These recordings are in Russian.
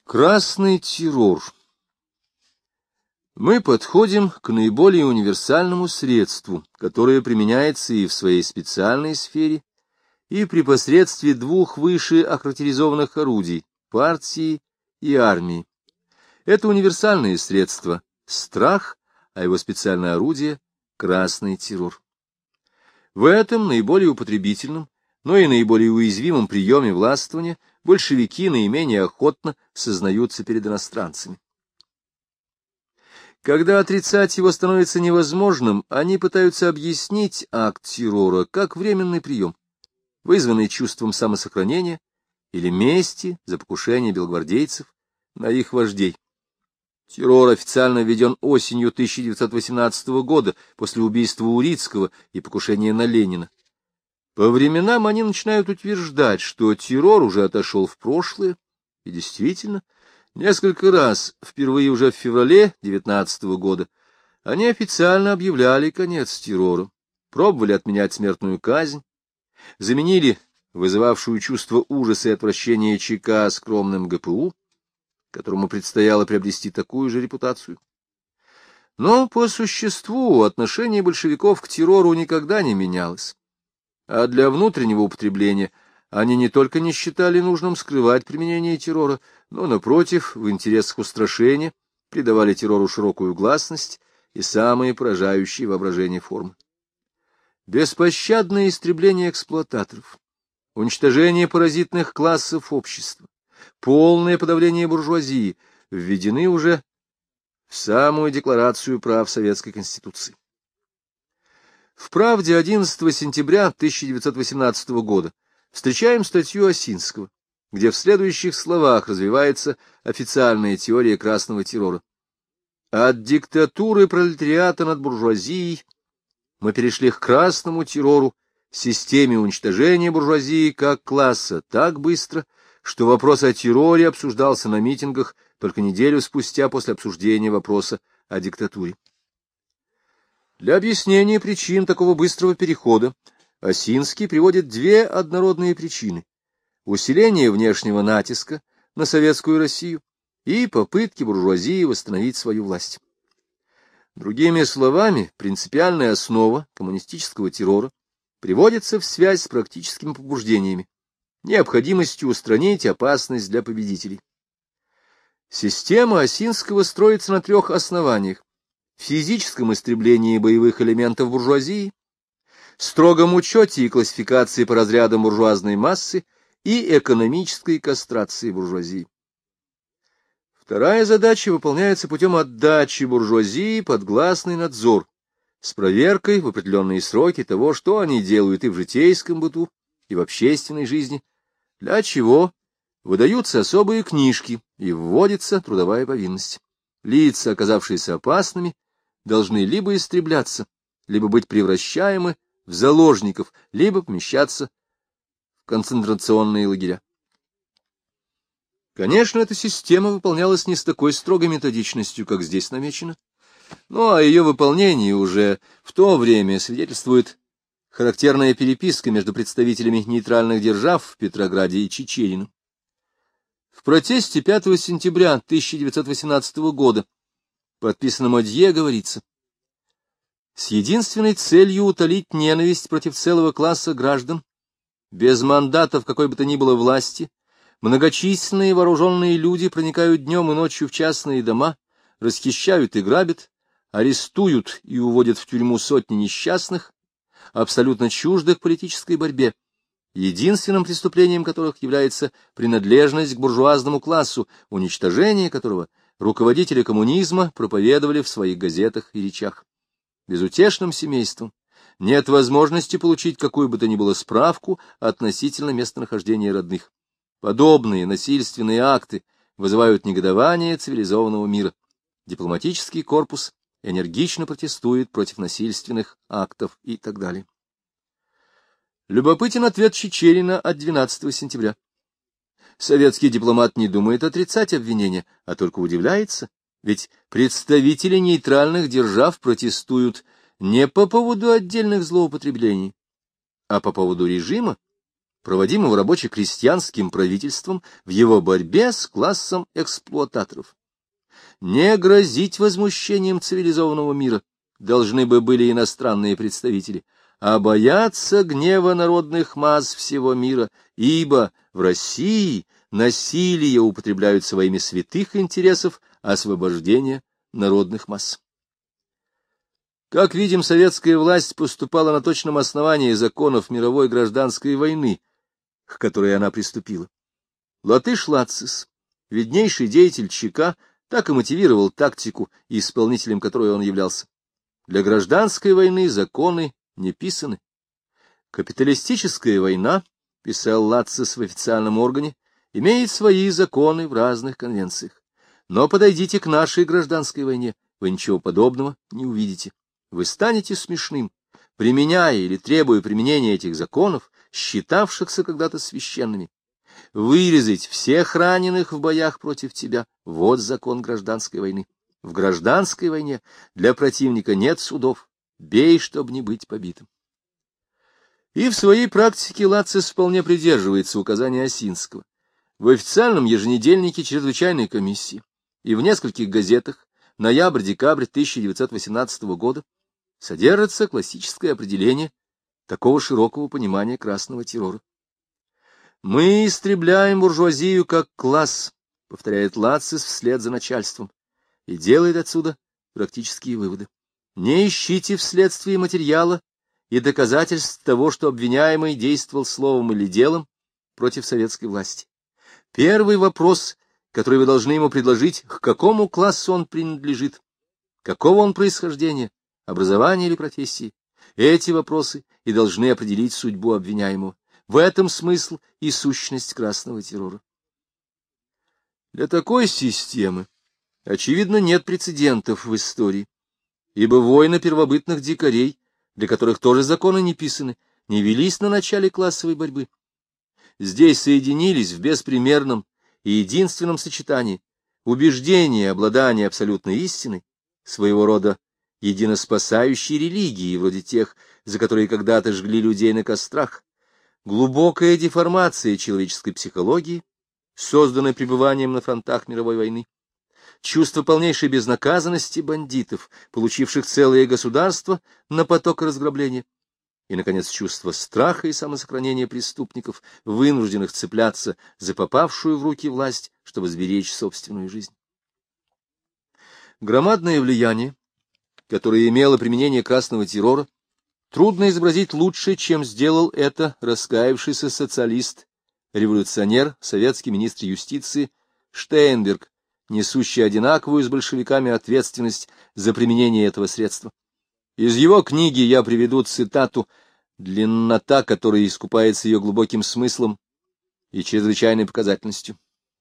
Красный террор. Мы подходим к наиболее универсальному средству, которое применяется и в своей специальной сфере, и при посредстве двух выше охарактеризованных орудий — партии и армии. Это универсальное средство — страх, а его специальное орудие — красный террор. В этом наиболее употребительном, но и наиболее уязвимом приеме властвования большевики наименее охотно сознаются перед иностранцами. Когда отрицать его становится невозможным, они пытаются объяснить акт террора как временный прием, вызванный чувством самосохранения или мести за покушение белогвардейцев на их вождей. Террор официально введен осенью 1918 года после убийства Урицкого и покушения на Ленина. По временам они начинают утверждать, что террор уже отошел в прошлое, и действительно, несколько раз, впервые уже в феврале 1919 года, они официально объявляли конец террора, пробовали отменять смертную казнь, заменили вызывавшую чувство ужаса и отвращения ЧК скромным ГПУ, которому предстояло приобрести такую же репутацию. Но по существу отношение большевиков к террору никогда не менялось. А для внутреннего употребления они не только не считали нужным скрывать применение террора, но, напротив, в интересах устрашения придавали террору широкую гласность и самые поражающие воображение формы. Беспощадное истребление эксплуататоров, уничтожение паразитных классов общества, полное подавление буржуазии введены уже в самую Декларацию прав Советской Конституции. В «Правде» 11 сентября 1918 года встречаем статью Осинского, где в следующих словах развивается официальная теория красного террора. От диктатуры пролетариата над буржуазией мы перешли к красному террору, системе уничтожения буржуазии как класса так быстро, что вопрос о терроре обсуждался на митингах только неделю спустя после обсуждения вопроса о диктатуре. Для объяснения причин такого быстрого перехода Осинский приводит две однородные причины: усиление внешнего натиска на советскую Россию и попытки буржуазии восстановить свою власть. Другими словами, принципиальная основа коммунистического террора приводится в связь с практическими побуждениями, необходимостью устранить опасность для победителей. Система Осинского строится на трех основаниях: физическом истреблении боевых элементов буржуазии, строгом учете и классификации по разрядам буржуазной массы и экономической кастрации буржуазии. Вторая задача выполняется путем отдачи буржуазии под гласный надзор, с проверкой в определенные сроки того, что они делают и в житейском быту, и в общественной жизни, для чего выдаются особые книжки и вводится трудовая повинность. Лица, оказавшиеся опасными, должны либо истребляться, либо быть превращаемы в заложников, либо помещаться в концентрационные лагеря. Конечно, эта система выполнялась не с такой строгой методичностью, как здесь намечено, но о ее выполнении уже в то время свидетельствует характерная переписка между представителями нейтральных держав в Петрограде и Чечерином. В протесте 5 сентября 1918 года, подписанном Одье, говорится: «С единственной целью утолить ненависть против целого класса граждан, без мандатов какой бы то ни было власти, многочисленные вооруженные люди проникают днем и ночью в частные дома, расхищают и грабят, арестуют и уводят в тюрьму сотни несчастных, абсолютно чуждых политической борьбе, единственным преступлением которых является принадлежность к буржуазному классу, уничтожение которого руководители коммунизма проповедовали в своих газетах и речах. Безутешным семействам нет возможности получить какую бы то ни было справку относительно местонахождения родных. Подобные насильственные акты вызывают негодование цивилизованного мира. Дипломатический корпус энергично протестует против насильственных актов» и так далее. Любопытен ответ Чичерина от 12 сентября. Советский дипломат не думает отрицать обвинения, а только удивляется, ведь представители нейтральных держав протестуют не по поводу отдельных злоупотреблений, а по поводу режима, проводимого рабоче-крестьянским правительством в его борьбе с классом эксплуататоров. Не грозить возмущением цивилизованного мира должны бы были иностранные представители, а бояться гнева народных масс всего мира, ибо в России насилие употребляются во имя святых интересов освобождения народных масс. Как видим, советская власть поступала на точном основании законов мировой гражданской войны, к которой она приступила. Латыш Лацис, виднейший деятель ЧК, так и мотивировал тактику, исполнителем которой он являлся. Для гражданской войны законы не писаны. Капиталистическая война, писал Лацис в официальном органе, имеет свои законы в разных конвенциях. Но подойдите к нашей гражданской войне, вы ничего подобного не увидите. Вы станете смешным, применяя или требуя применения этих законов, считавшихся когда-то священными. Вырезать всех раненых в боях против тебя — вот закон гражданской войны. В гражданской войне для противника нет судов. Бей, чтобы не быть побитым. И в своей практике Лацис вполне придерживается указания Осинского. В официальном еженедельнике чрезвычайной комиссии и в нескольких газетах ноябрь-декабрь 1918 года содержится классическое определение такого широкого понимания красного террора. «Мы истребляем буржуазию как класс», — повторяет Лацис вслед за начальством, и делает отсюда практические выводы. Не ищите вследствие материала и доказательств того, что обвиняемый действовал словом или делом против советской власти. Первый вопрос, который вы должны ему предложить, к какому классу он принадлежит, какого он происхождения, образования или профессии. Эти вопросы и должны определить судьбу обвиняемого. В этом смысл и сущность красного террора. Для такой системы, очевидно, нет прецедентов в истории, ибо войны первобытных дикарей, для которых тоже законы не писаны, не велись на начале классовой борьбы. Здесь соединились в беспримерном и единственном сочетании убеждение и обладание абсолютной истиной, своего рода единоспасающей религии, вроде тех, за которые когда-то жгли людей на кострах, глубокая деформация человеческой психологии, созданная пребыванием на фронтах мировой войны, чувство полнейшей безнаказанности бандитов, получивших целое государство на поток разграбления, и, наконец, чувство страха и самосохранения преступников, вынужденных цепляться за попавшую в руки власть, чтобы сберечь собственную жизнь. Громадное влияние, которое имело применение красного террора, трудно изобразить лучше, чем сделал это раскаявшийся социалист, революционер, советский министр юстиции Штейнберг, несущий одинаковую с большевиками ответственность за применение этого средства. Из его книги я приведу цитату, длиннота которой искупается ее глубоким смыслом и чрезвычайной показательностью.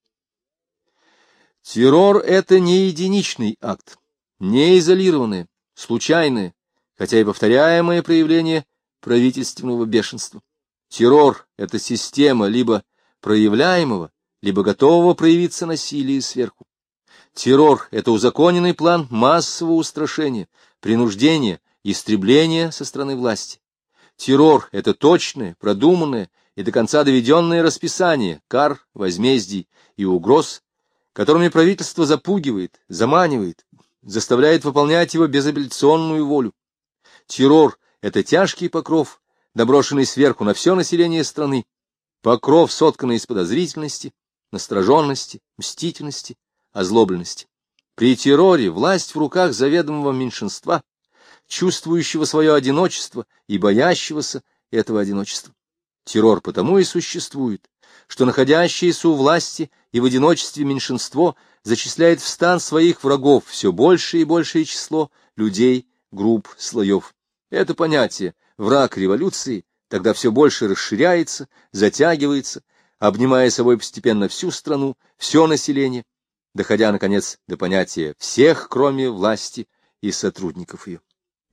Террор — это не единичный акт, не изолированное, случайное, хотя и повторяемое проявление правительственного бешенства. Террор — это система либо проявляемого, либо готового проявиться насилия сверху. Террор — это узаконенный план массового устрашения, принуждения, истребления со стороны власти. Террор — это точное, продуманное и до конца доведенное расписание кар, возмездий и угроз, которыми правительство запугивает, заманивает, заставляет выполнять его безапелляционную волю. Террор — это тяжкий покров, наброшенный сверху на все население страны, покров, сотканный из подозрительности, настороженности, мстительности, озлобленности. При терроре власть в руках заведомого меньшинства, чувствующего свое одиночество и боящегося этого одиночества. Террор потому и существует, что находящееся у власти и в одиночестве меньшинство зачисляет в стан своих врагов все большее и большее число людей, групп, слоев. Это понятие «враг революции» тогда все больше расширяется, затягивается, обнимая собой постепенно всю страну, все население, доходя, наконец, до понятия «всех, кроме власти и сотрудников ее».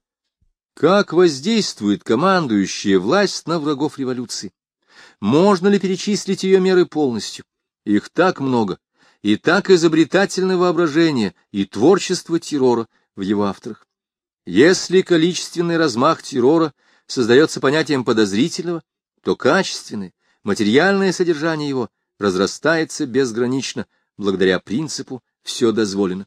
Как воздействует командующая власть на врагов революции? Можно ли перечислить ее меры полностью? Их так много, и так изобретательное воображение и творчество террора в его авторах. Если количественный размах террора создается понятием подозрительного, то качественное, материальное содержание его разрастается безгранично благодаря принципу «все дозволено».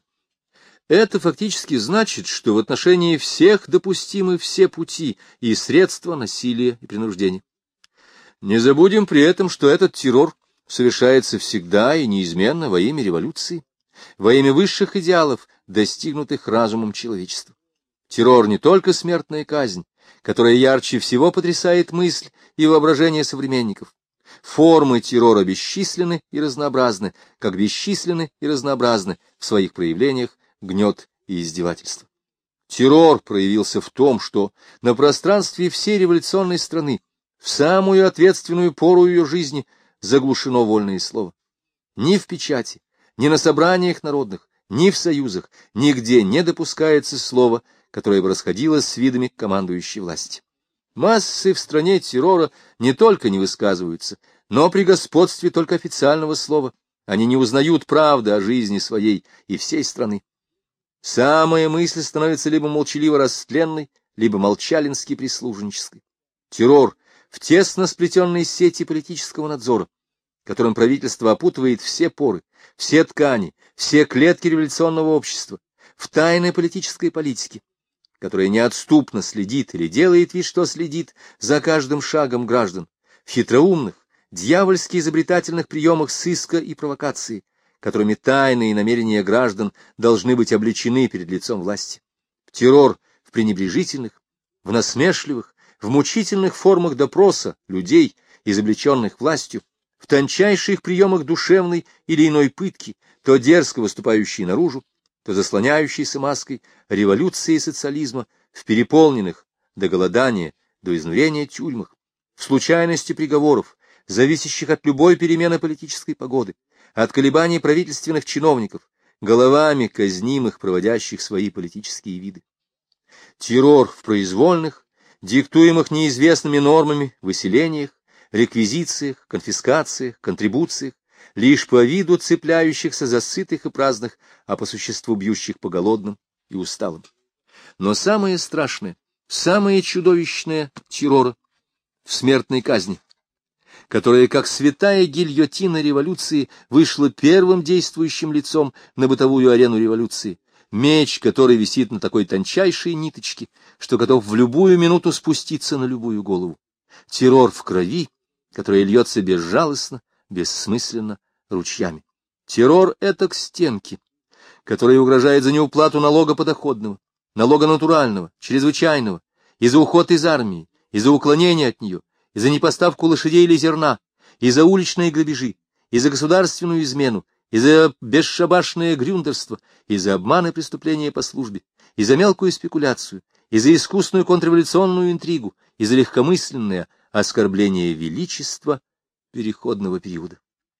Это фактически значит, что в отношении всех допустимы все пути и средства насилия и принуждения. Не забудем при этом, что этот террор совершается всегда и неизменно во имя революции, во имя высших идеалов, достигнутых разумом человечества. Террор не только смертная казнь, которая ярче всего потрясает мысль и воображение современников. Формы террора бесчисленны и разнообразны, как бесчисленны и разнообразны в своих проявлениях гнет и издевательство. Террор проявился в том, что на пространстве всей революционной страны в самую ответственную пору ее жизни заглушено вольное слово. Ни в печати, ни на собраниях народных, ни в союзах, нигде не допускается слово, которое бы расходилось с видами командующей власти. Массы в стране террора не только не высказываются, но при господстве только официального слова они не узнают правды о жизни своей и всей страны. Самая мысль становится либо молчаливо растленной, либо молчалински-прислужнической. Террор в тесно сплетенной сети политического надзора, которым правительство опутывает все поры, все ткани, все клетки революционного общества, в тайной политической политике, которая неотступно следит или делает вид, что следит за каждым шагом граждан, в хитроумных, дьявольски изобретательных приемах сыска и провокации, которыми тайные намерения граждан должны быть обличены перед лицом власти. Террор в пренебрежительных, в насмешливых, в мучительных формах допроса людей, изобличенных властью, в тончайших приемах душевной или иной пытки, то дерзко выступающей наружу, то заслоняющейся маской революции и социализма в переполненных до голодания, до изнурения тюрьмах, в случайности приговоров, зависящих от любой перемены политической погоды, от колебаний правительственных чиновников, головами казнимых, проводящих свои политические виды. Террор в произвольных, диктуемых неизвестными нормами выселениях, реквизициях, конфискациях, контрибуциях, лишь по виду цепляющихся за сытых и праздных, а по существу бьющих по голодным и усталым. Но самое страшное, самое чудовищное террора в смертной казни, которая, как святая гильотина революции, вышла первым действующим лицом на бытовую арену революции, меч, который висит на такой тончайшей ниточке, что готов в любую минуту спуститься на любую голову. Террор в крови, которая льется безжалостно, бессмысленно, ручьями. Террор — это к стенке, которая угрожает за неуплату налога подоходного, налога натурального, чрезвычайного, и за уход из армии, и за уклонение от нее, и за непоставку лошадей или зерна, и за уличные грабежи, и за государственную измену, и за бесшабашное грюндерство, и за обман и преступления по службе, и за мелкую спекуляцию, и за искусную контрреволюционную интригу, и за легкомысленное оскорбление величества переходного периода.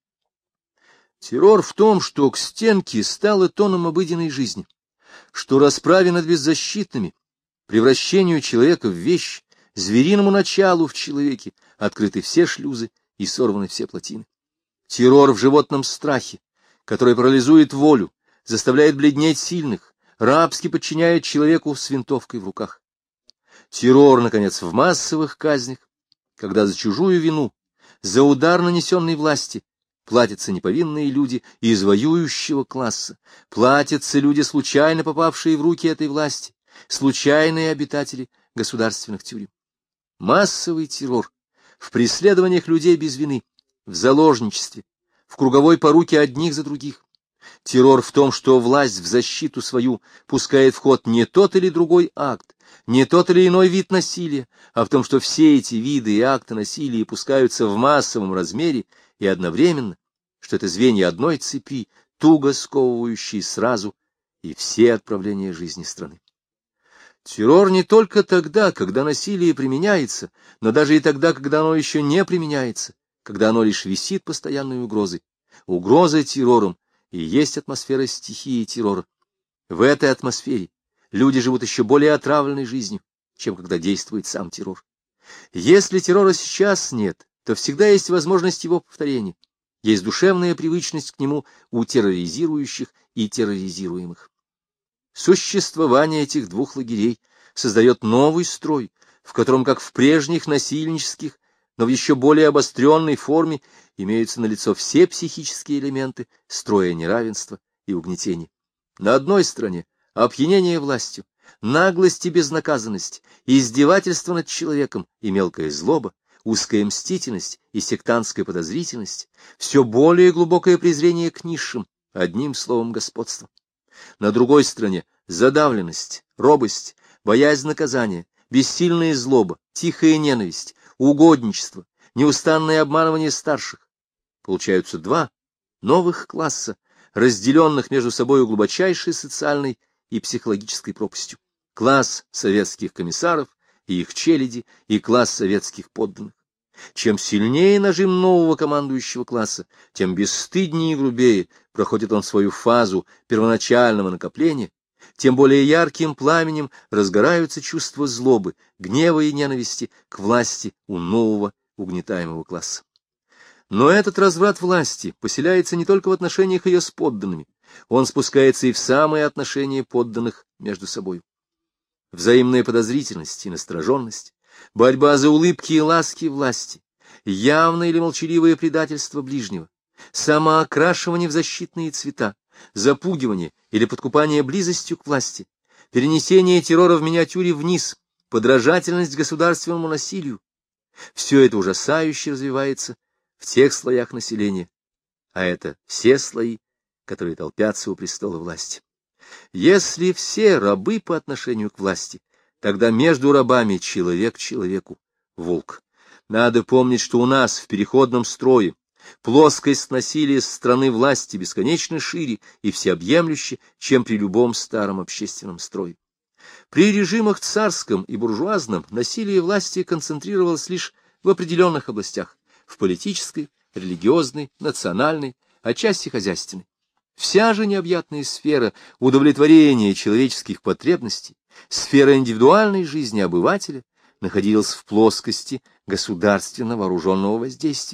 Террор в том, что к стенке стало тоном обыденной жизни, что расправе над беззащитными, превращению человека в вещь, звериному началу в человеке открыты все шлюзы и сорваны все плотины. Террор в животном страхе, который парализует волю, заставляет бледнеть сильных, рабски подчиняет человеку с винтовкой в руках. Террор, наконец, в массовых казнях, когда за чужую вину, за удар нанесенной власти, платятся неповинные люди из воюющего класса, платятся люди, случайно попавшие в руки этой власти, случайные обитатели государственных тюрем. Массовый террор в преследованиях людей без вины, в заложничестве, в круговой поруке одних за других. Террор в том, что власть в защиту свою пускает в ход не тот или другой акт, не тот или иной вид насилия, а в том, что все эти виды и акты насилия пускаются в массовом размере и одновременно, что это звенья одной цепи, туго сковывающие сразу и все отправления жизни страны. Террор не только тогда, когда насилие применяется, но даже и тогда, когда оно еще не применяется, когда оно лишь висит постоянной угрозой. Угроза террором и есть атмосфера стихии террора. В этой атмосфере люди живут еще более отравленной жизнью, чем когда действует сам террор. Если террора сейчас нет, то всегда есть возможность его повторения. Есть душевная привычность к нему у терроризирующих и терроризируемых. Существование этих двух лагерей создает новый строй, в котором, как в прежних насильнических, но в еще более обостренной форме имеются налицо все психические элементы строя неравенства и угнетения. На одной стороне опьянение властью, наглость и безнаказанность, издевательство над человеком и мелкая злоба, узкая мстительность и сектантская подозрительность, все более глубокое презрение к низшим, одним словом господство. На другой стороне задавленность, робость, боязнь наказания, бессильная злоба, тихая ненависть, угодничество, неустанное обманывание старших. Получаются два новых класса, разделенных между собой глубочайшей социальной и психологической пропастью. Класс советских комиссаров и их челяди, и класс советских подданных. Чем сильнее нажим нового командующего класса, тем бесстыднее и грубее проходит он свою фазу первоначального накопления, тем более ярким пламенем разгораются чувства злобы, гнева и ненависти к власти у нового угнетаемого класса. Но этот разврат власти поселяется не только в отношениях ее с подданными, он спускается и в самые отношения подданных между собой. Взаимная подозрительность и настороженность, борьба за улыбки и ласки власти, явное или молчаливое предательство ближнего, самоокрашивание в защитные цвета, запугивание или подкупание близостью к власти, перенесение террора в миниатюре вниз, подражательность государственному насилию — все это ужасающе развивается в тех слоях населения, а это все слои, которые толпятся у престола власти. Если все рабы по отношению к власти, тогда между рабами человек человеку волк. Надо помнить, что у нас в переходном строе плоскость насилия со стороны власти бесконечно шире и всеобъемлюще, чем при любом старом общественном строе. При режимах царском и буржуазном насилие власти концентрировалось лишь в определенных областях — в политической, религиозной, национальной, отчасти хозяйственной. Вся же необъятная сфера удовлетворения человеческих потребностей, сфера индивидуальной жизни обывателя находилась в плоскости государственно вооруженного воздействия.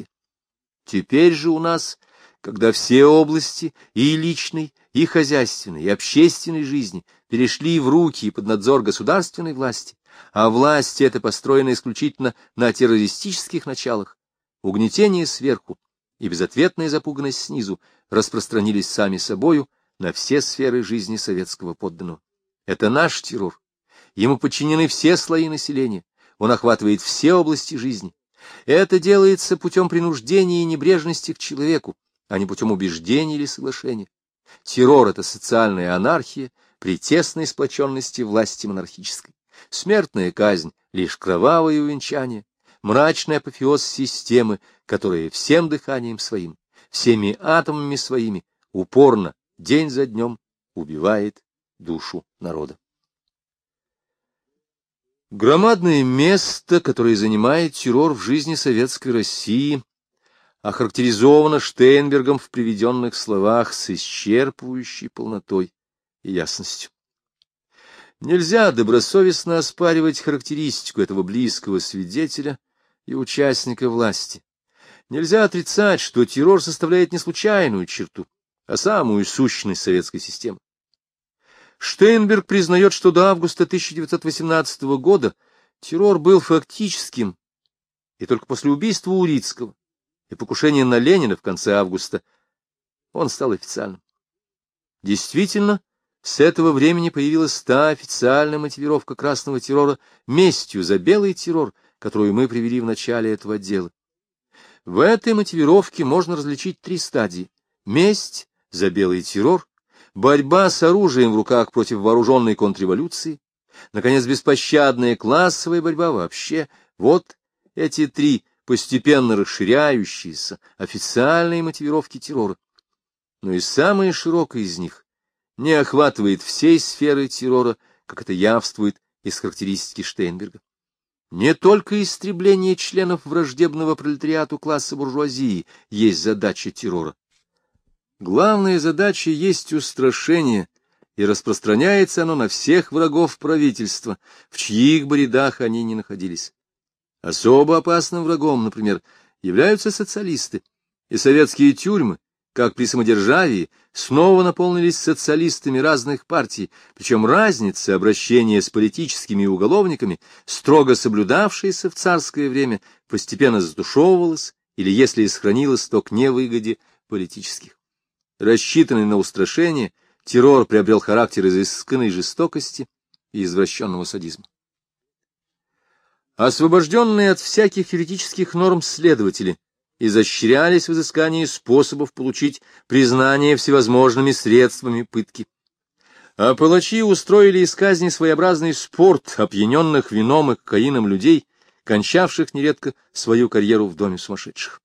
Теперь же у нас, когда все области и личной, и хозяйственной, и общественной жизни перешли в руки и под надзор государственной власти, а власть эта построена исключительно на террористических началах, угнетение сверху и безответная запуганность снизу распространились сами собою на все сферы жизни советского подданного. Это наш террор. Ему подчинены все слои населения, он охватывает все области жизни. Это делается путем принуждения и небрежности к человеку, а не путем убеждения или соглашения. Террор — это социальная анархия при тесной сплоченности власти монархической. Смертная казнь — лишь кровавое увенчание, мрачный апофеоз системы, которая всем дыханием своим, всеми атомами своими упорно, день за днем, убивает душу народа. Громадное место, которое занимает террор в жизни советской России, охарактеризовано Штейнбергом в приведенных словах с исчерпывающей полнотой и ясностью. Нельзя добросовестно оспаривать характеристику этого близкого свидетеля и участника власти. Нельзя отрицать, что террор составляет не случайную черту, а самую сущность советской системы. Штейнберг признает, что до августа 1918 года террор был фактическим, и только после убийства Урицкого и покушения на Ленина в конце августа он стал официальным. Действительно, с этого времени появилась та официальная мотивировка красного террора местью за белый террор, которую мы привели в начале этого отдела. В этой мотивировке можно различить три стадии: месть за белый террор, борьба с оружием в руках против вооруженной контрреволюции, наконец, беспощадная классовая борьба вообще. Вот эти три постепенно расширяющиеся официальные мотивировки террора. Но и самая широкая из них не охватывает всей сферы террора, как это явствует из характеристики Штейнберга. Не только истребление членов враждебного пролетариату класса буржуазии есть задача террора. Главная задача есть устрашение, и распространяется оно на всех врагов правительства, в чьих бы рядах они ни находились. Особо опасным врагом, например, являются социалисты, и советские тюрьмы, как при самодержавии, снова наполнились социалистами разных партий, причем разница обращения с политическими уголовниками, строго соблюдавшаяся в царское время, постепенно затушевывалась, или, если и сохранилась, то к невыгоде политических. Рассчитанный на устрашение, террор приобрел характер изысканной жестокости и извращенного садизма. Освобожденные от всяких юридических норм следователи изощрялись в изыскании способов получить признание всевозможными средствами пытки. А палачи устроили из казни своеобразный спорт опьяненных вином и кокаином людей, кончавших нередко свою карьеру в доме сумасшедших.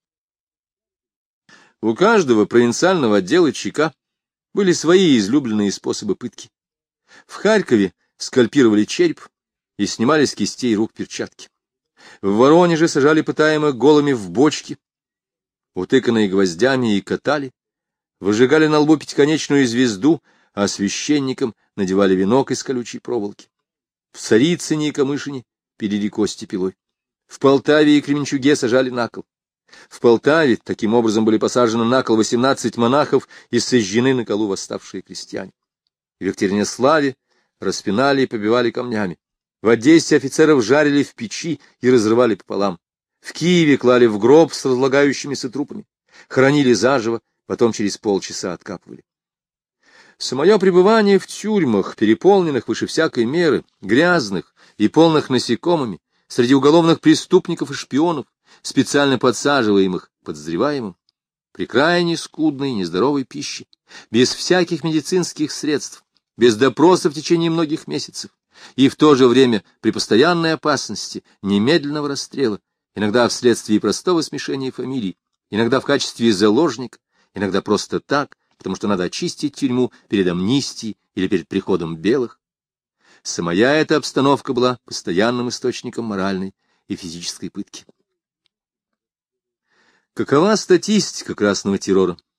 У каждого провинциального отдела ЧК были свои излюбленные способы пытки. В Харькове скальпировали череп и снимали с кистей рук перчатки. В Воронеже сажали пытаемых голыми в бочки, утыканные гвоздями, и катали, выжигали на лбу пятиконечную звезду, а священникам надевали венок из колючей проволоки. В Царицыне и Камышине пилили кости пилой. В Полтаве и Кременчуге сажали на кол. В Полтаве таким образом были посажены на кол 18 монахов и сожжены на колу восставшие крестьяне. В Екатеринославе распинали и побивали камнями. В Одессе офицеров жарили в печи и разрывали пополам. В Киеве клали в гроб с разлагающимися трупами, хоронили заживо, потом через полчаса откапывали. Самое пребывание в тюрьмах, переполненных выше всякой меры, грязных и полных насекомыми, среди уголовных преступников и шпионов, специально подсаживаемых подозреваемым, при крайне скудной нездоровой пище, без всяких медицинских средств, без допроса в течение многих месяцев, и в то же время при постоянной опасности немедленного расстрела, иногда вследствие простого смешения фамилий, иногда в качестве заложника, иногда просто так, потому что надо очистить тюрьму перед амнистией или перед приходом белых. Самая эта обстановка была постоянным источником моральной и физической пытки. Какова статистика красного террора?